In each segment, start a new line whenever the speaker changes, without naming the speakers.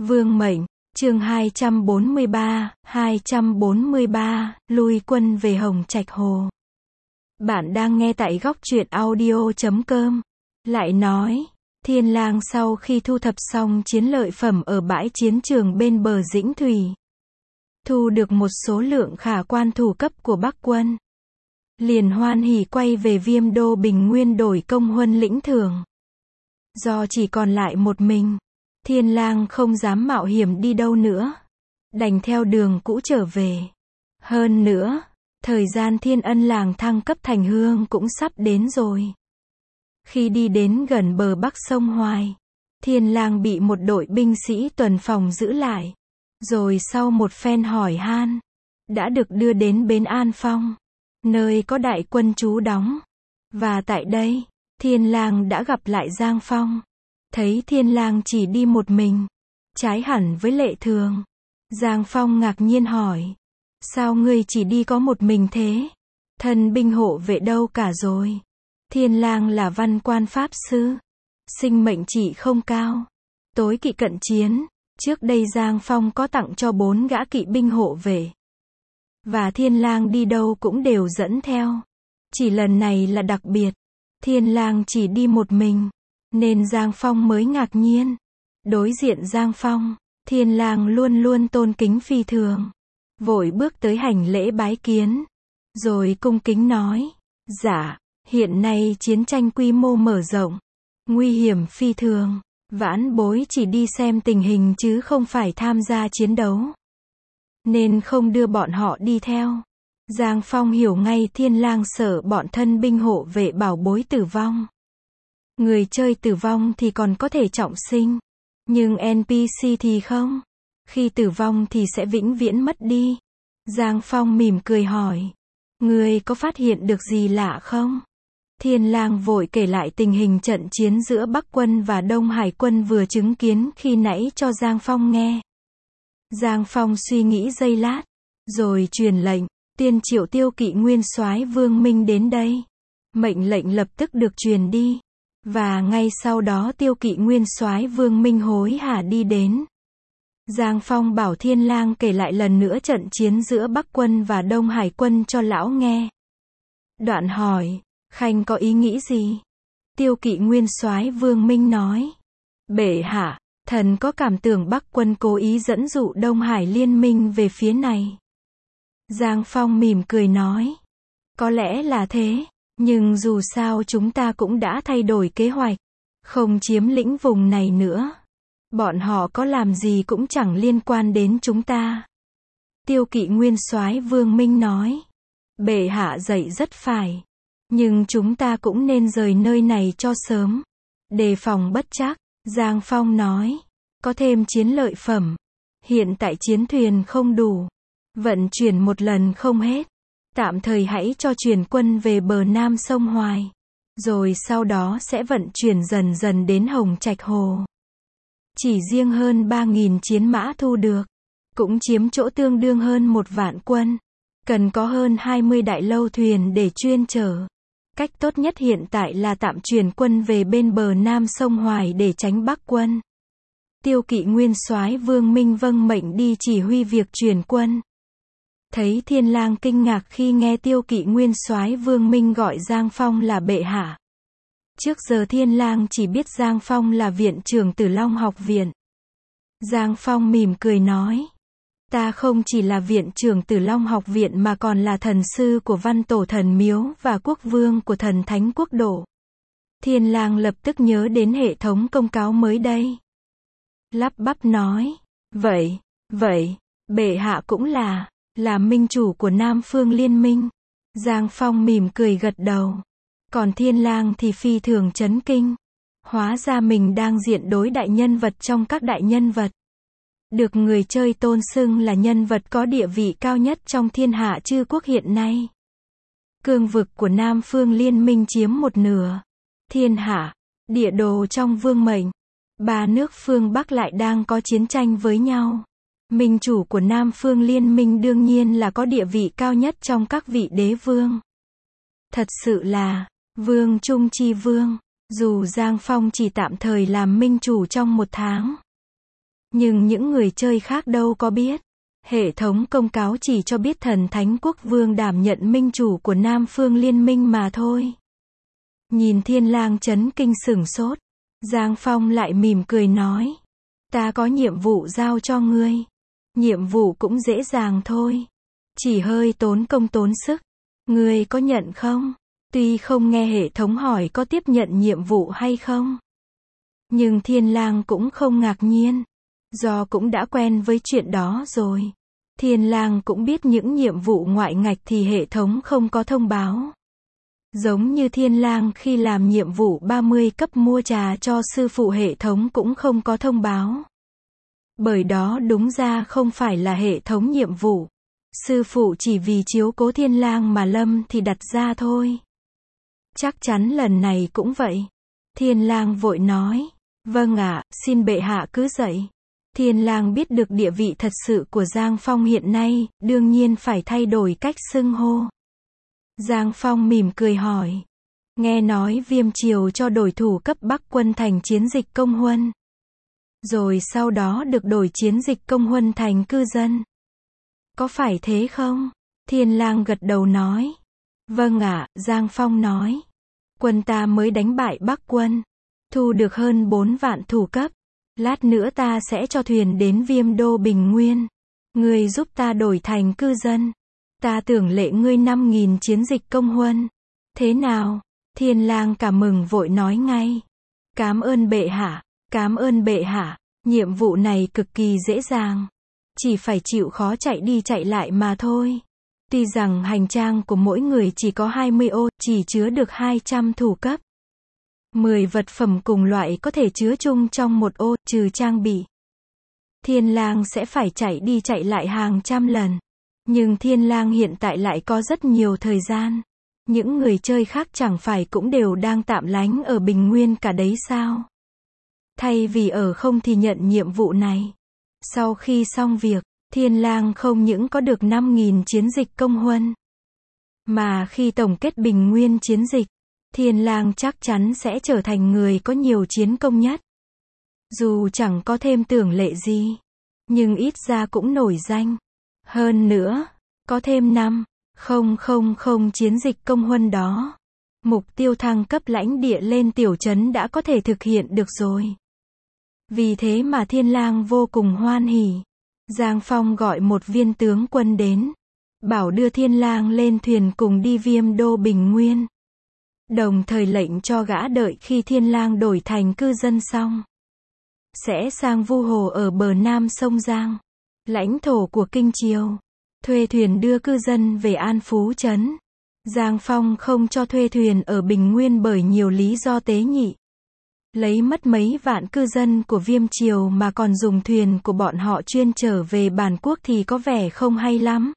Vương mệnh, chương 243, lui quân về Hồng Trạch Hồ. Bạn đang nghe tại góc truyện audio.com. Lại nói, Thiên Lang sau khi thu thập xong chiến lợi phẩm ở bãi chiến trường bên bờ Dĩnh Thủy, thu được một số lượng khả quan thủ cấp của Bắc quân, liền hoan hỉ quay về Viêm Đô Bình Nguyên đổi công huân lĩnh thưởng. Do chỉ còn lại một mình, Thiên Lang không dám mạo hiểm đi đâu nữa, đành theo đường cũ trở về. Hơn nữa, thời gian Thiên Ân làng thăng cấp thành hương cũng sắp đến rồi. Khi đi đến gần bờ bắc sông Hoài, Thiên Lang bị một đội binh sĩ tuần phòng giữ lại, rồi sau một phen hỏi han, đã được đưa đến bến An Phong, nơi có đại quân trú đóng. Và tại đây, Thiên Lang đã gặp lại Giang Phong. Thấy Thiên Lang chỉ đi một mình, trái hẳn với lệ thường, Giang Phong ngạc nhiên hỏi, sao ngươi chỉ đi có một mình thế? Thân binh hộ vệ đâu cả rồi? Thiên Lang là văn quan pháp sư, sinh mệnh chỉ không cao, tối kỵ cận chiến. Trước đây Giang Phong có tặng cho 4 gã kỵ binh hộ vệ, và Thiên Lang đi đâu cũng đều dẫn theo. Chỉ lần này là đặc biệt, Thiên Lang chỉ đi một mình, nên Giang Phong mới ngạc nhiên. Đối diện Giang Phong, Thiên Lang luôn luôn tôn kính phi thường, vội bước tới hành lễ bái kiến, rồi cung kính nói, dạ, hiện nay chiến tranh quy mô mở rộng, nguy hiểm phi thường, vãn bối chỉ đi xem tình hình chứ không phải tham gia chiến đấu, nên không đưa bọn họ đi theo. Giang Phong hiểu ngay Thiên Lang sợ bọn thân binh hộ vệ bảo bối tử vong. Người chơi tử vong thì còn có thể trọng sinh, nhưng NPC thì không. Khi tử vong thì sẽ vĩnh viễn mất đi. Giang Phong mỉm cười hỏi, ngươi có phát hiện được gì lạ không? Thiên Lang vội kể lại tình hình trận chiến giữa Bắc quân và Đông Hải quân vừa chứng kiến khi nãy cho Giang Phong nghe. Giang Phong suy nghĩ giây lát, rồi truyền lệnh, tiên triệu Tiêu Kỵ Nguyên Soái Vương Minh đến đây. Mệnh lệnh lập tức được truyền đi, và ngay sau đó Tiêu Kỵ Nguyên Soái Vương Minh hối hả đi đến. Giang Phong bảo Thiên Lang kể lại lần nữa trận chiến giữa Bắc quân và Đông Hải quân cho lão nghe. Đoạn hỏi, Khanh có ý nghĩ gì? Tiêu Kỵ Nguyên Soái Vương Minh nói, bệ hạ, thần có cảm tưởng Bắc quân cố ý dẫn dụ Đông Hải liên minh về phía này. Giang Phong mỉm cười nói, có lẽ là thế, nhưng dù sao chúng ta cũng đã thay đổi kế hoạch, không chiếm lĩnh vùng này nữa. Bọn họ có làm gì cũng chẳng liên quan đến chúng ta. Tiêu Kỵ Nguyên Soái Vương Minh nói, bệ hạ dạy rất phải, nhưng chúng ta cũng nên rời nơi này cho sớm, đề phòng bất trắc. Giang Phong nói, có thêm chiến lợi phẩm, hiện tại chiến thuyền không đủ, vận chuyển một lần không hết, tạm thời hãy cho chuyển quân về bờ nam sông Hoài, rồi sau đó sẽ vận chuyển dần dần đến Hồng Trạch Hồ. Chỉ riêng hơn 3.000 chiến mã thu được, cũng chiếm chỗ tương đương hơn 1 vạn quân, cần có hơn 20 đại lâu thuyền để chuyên chở. Cách tốt nhất hiện tại là tạm chuyển quân về bên bờ nam sông Hoài để tránh Bắc quân. Tiêu Kỵ Nguyên Soái Vương Minh vâng mệnh đi chỉ huy việc chuyển quân. Thấy Thiên Lang kinh ngạc khi nghe Tiêu Kỵ Nguyên Soái Vương Minh gọi Giang Phong là bệ hạ. Trước giờ Thiên Lang chỉ biết Giang Phong là viện trưởng Tử Long học viện. Giang Phong mỉm cười nói, ta không chỉ là viện trưởng Tử Long học viện mà còn là thần sư của Văn Tổ Thần Miếu và quốc vương của Thần Thánh Quốc độ. Thiên Lang lập tức nhớ đến hệ thống công cáo mới đây. Lắp bắp nói, vậy, bệ hạ cũng là minh chủ của Nam Phương Liên minh. Giang Phong mỉm cười gật đầu. Còn Thiên Lang thì phi thường chấn kinh. Hóa ra mình đang diện đối đại nhân vật trong các đại nhân vật. Được người chơi tôn xưng là nhân vật có địa vị cao nhất trong thiên hạ chư quốc hiện nay. Cương vực của Nam Phương Liên minh chiếm 1/2. Thiên hạ, địa đồ trong vương mệnh. 3 nước phương Bắc lại đang có chiến tranh với nhau. Minh chủ của Nam Phương Liên minh đương nhiên là có địa vị cao nhất trong các vị đế vương. Thật sự là vương trung chi vương. Dù Giang Phong chỉ tạm thời làm minh chủ trong 1 tháng, Nhưng những người chơi khác đâu có biết. Hệ thống công cáo chỉ cho biết thần thánh quốc vương đảm nhận minh chủ của Nam Phương Liên minh mà thôi. Nhìn Thiên Lang chấn kinh sửng sốt, Giang Phong lại mỉm cười nói. Ta có nhiệm vụ giao cho ngươi. Nhiệm vụ cũng dễ dàng thôi. Chỉ hơi tốn công tốn sức. Ngươi có nhận không? Tuy không nghe hệ thống hỏi có tiếp nhận nhiệm vụ hay không. Nhưng Thiên Lang cũng không ngạc nhiên. Do cũng đã quen với chuyện đó rồi. Thiên Lang cũng biết những nhiệm vụ ngoại ngạch thì hệ thống không có thông báo. Giống như Thiên Lang khi làm nhiệm vụ 30 cấp mua trà cho sư phụ hệ thống cũng không có thông báo. Bởi đó đúng ra không phải là hệ thống nhiệm vụ. Sư phụ chỉ vì chiếu cố Thiên Lang mà lâm thì đặt ra thôi. Chắc chắn lần này cũng vậy. Thiên Lang vội nói. Vâng ạ, xin bệ hạ cứ dạy. Thiên Lang biết được địa vị thật sự của Giang Phong hiện nay, đương nhiên phải thay đổi cách xưng hô. Giang Phong mỉm cười hỏi. Nghe nói Viêm Triều cho đổi thủ cấp Bắc quân thành chiến dịch công huân. Rồi sau đó được đổi chiến dịch công huân thành cư dân. Có phải thế không? Thiên Lang gật đầu nói. Vâng ạ, Giang Phong nói. Quân ta mới đánh bại Bắc quân. Thu được hơn 4 vạn thủ cấp. Lát nữa ta sẽ cho thuyền đến Viêm Đô Bình Nguyên. Ngươi giúp ta đổi thành cư dân. Ta tưởng lệ ngươi 5.000 chiến dịch công huân. Thế nào? Thiên Lang cả mừng vội nói ngay. Cảm ơn bệ hạ. Cảm ơn bệ hạ. Nhiệm vụ này cực kỳ dễ dàng. Chỉ phải chịu khó chạy đi chạy lại mà thôi. Tuy rằng hành trang của mỗi người chỉ có 20 ô, chỉ chứa được 200 thủ cấp. 10 vật phẩm cùng loại có thể chứa chung trong một ô, trừ trang bị. Thiên Lang sẽ phải chạy đi chạy lại hàng trăm lần. Nhưng Thiên Lang hiện tại lại có rất nhiều thời gian. Những người chơi khác chẳng phải cũng đều đang tạm lánh ở Bình Nguyên cả đấy sao? Thay vì ở không thì nhận nhiệm vụ này. Sau khi xong việc, Thiên Lang không những có được 5.000 chiến dịch công huân. Mà khi tổng kết Bình Nguyên chiến dịch, Thiên Lang chắc chắn sẽ trở thành người có nhiều chiến công nhất. Dù chẳng có thêm tưởng lệ gì, nhưng ít ra cũng nổi danh. Hơn nữa, có thêm 5.000 chiến dịch công huân đó. Mục tiêu thăng cấp lãnh địa lên tiểu trấn đã có thể thực hiện được rồi. Vì thế mà Thiên Lang vô cùng hoan hỉ. Giang Phong gọi một viên tướng quân đến. Bảo đưa Thiên Lang lên thuyền cùng đi Viêm Đô Bình Nguyên. Đồng thời lệnh cho gã đợi khi Thiên Lang đổi thành cư dân xong. Sẽ sang Vu Hồ ở bờ nam sông Giang. Lãnh thổ của Kinh Triều. Thuê thuyền đưa cư dân về An Phú Trấn. Giang Phong không cho thuê thuyền ở Bình Nguyên bởi nhiều lý do tế nhị. Lấy mất mấy vạn cư dân của Viêm Triều mà còn dùng thuyền của bọn họ chuyên trở về bản quốc thì có vẻ không hay lắm.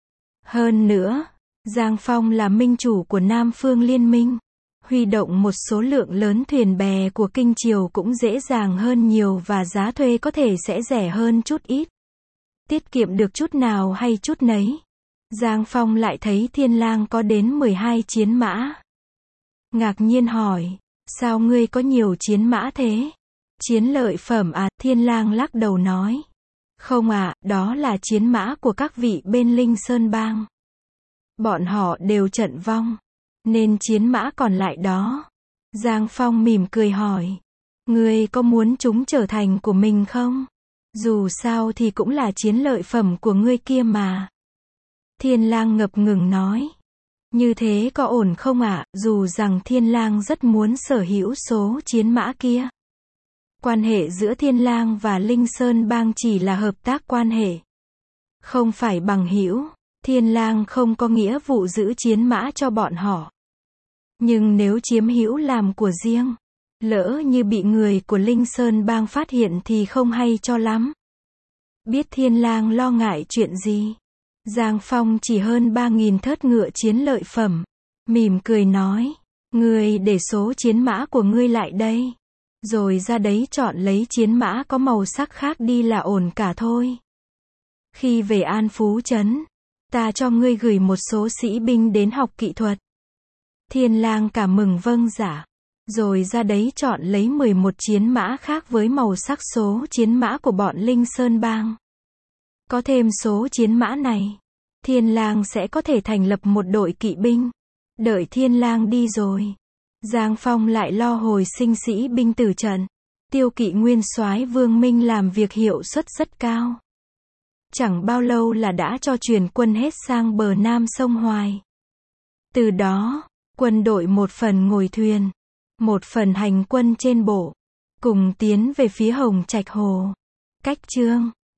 Hơn nữa, Giang Phong là minh chủ của Nam Phương Liên minh. Huy động một số lượng lớn thuyền bè của Kinh Triều cũng dễ dàng hơn nhiều và giá thuê có thể sẽ rẻ hơn chút ít. Tiết kiệm được chút nào hay chút nấy. Giang Phong lại thấy Thiên Lang có đến 12 chiến mã. Ngạc nhiên hỏi, sao ngươi có nhiều chiến mã thế? Chiến lợi phẩm à? Thiên Lang lắc đầu nói. Không ạ, đó là chiến mã của các vị bên Linh Sơn Bang. Bọn họ đều trận vong, nên chiến mã còn lại đó. Giang Phong mỉm cười hỏi, ngươi có muốn chúng trở thành của mình không? Dù sao thì cũng là chiến lợi phẩm của ngươi kia mà. Thiên Lang ngập ngừng nói. Như thế có ổn không ạ? Dù rằng Thiên Lang rất muốn sở hữu số chiến mã kia. Quan hệ giữa Thiên Lang và Linh Sơn Bang chỉ là hợp tác quan hệ. Không phải bằng hữu. Thiên Lang không có nghĩa vụ giữ chiến mã cho bọn họ. Nhưng nếu chiếm hữu làm của riêng, lỡ như bị người của Linh Sơn Bang phát hiện thì không hay cho lắm. Biết Thiên Lang lo ngại chuyện gì, Giang Phong chỉ hơn 3.000 thớt ngựa chiến lợi phẩm. Mỉm cười nói, ngươi để số chiến mã của ngươi lại đây. Rồi ra đấy chọn lấy chiến mã có màu sắc khác đi là ổn cả thôi. Khi về An Phú Trấn, ta cho ngươi gửi một số sĩ binh đến học kỹ thuật. Thiên Lang cả mừng vâng dạ. rồi ra đấy chọn lấy 11 chiến mã khác với màu sắc số chiến mã của bọn Linh Sơn Bang. Có thêm số chiến mã này, Thiên Lang sẽ có thể thành lập một đội kỵ binh. Đợi Thiên Lang đi rồi, Giang Phong lại lo hồi sinh sĩ binh tử trận. Tiêu Kỵ nguyên soái Vương Minh làm việc hiệu suất rất cao. Chẳng bao lâu là đã cho chuyển quân hết sang bờ nam sông Hoài. Từ đó, quân đội một phần ngồi thuyền, một phần hành quân trên bộ, cùng tiến về phía Hồng Trạch Hồ. Cách chương